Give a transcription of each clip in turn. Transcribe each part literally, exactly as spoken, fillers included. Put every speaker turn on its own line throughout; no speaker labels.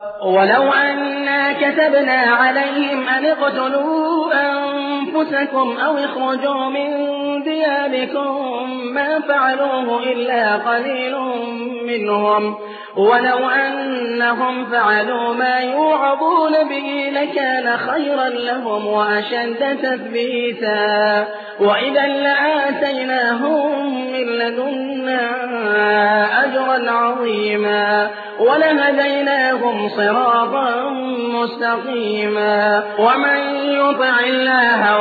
ولو أنا كتبنا عليهم أن اقتلوا أنفسكم أو اخرجوا من دياركم ما فعلوه إلا قليل منهم ولو أنهم فعلوا ما يوعظون به لكان خيرا لهم وأشد تثبيتا وإذا لآتيناهم من لدنا أجرا عظيما ولهديناهم صراطا مستقيما ومن يطع الله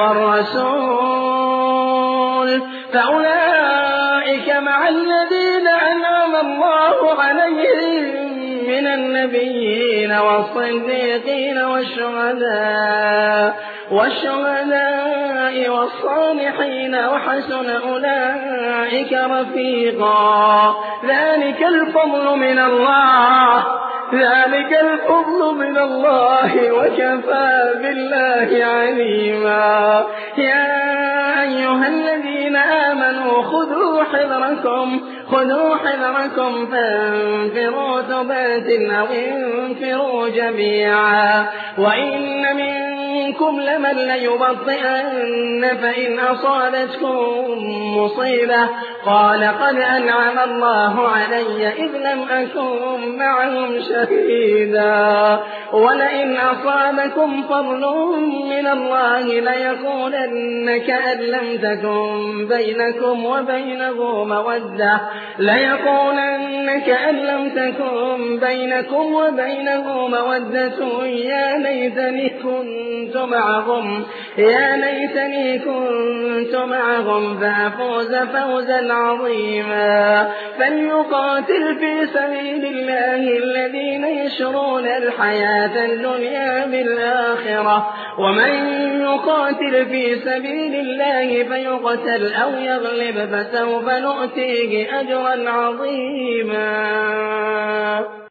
والرسول فأولئك مع الذين أنعم الله عليهم من النبيين والصديقين والشهداء والشهداء والصالحين وحسن أولئك رفيقا ذلك الفضل من الله ذلك الفضل من الله وكفى بالله عليما يا أيها الذين آمنوا خذوا حذركم خذوا حذركم فانفروا ثبات أو انفروا جميعا وإن منكم لمن ليبطئن فإن أصابتكم مصيبة قال قد أنعم الله علي إذ لم أكن معهم شهيدا ولئن أصابكم فضل من الله ليقولن كأن لم تكن بينكم وبينه مودة ليقولن كأن لم تكن بينكم وبينه مودة يا ليتني كنت معهم يا ليتني كنت معهم فأفوز فوزا عظيما فليقاتل في سبيل الله الذين يشرون الحياة الدنيا بالآخرة ومن يقاتل في سبيل الله فيقتل أو يغلب فسوف نؤتيه أجرا عظيما.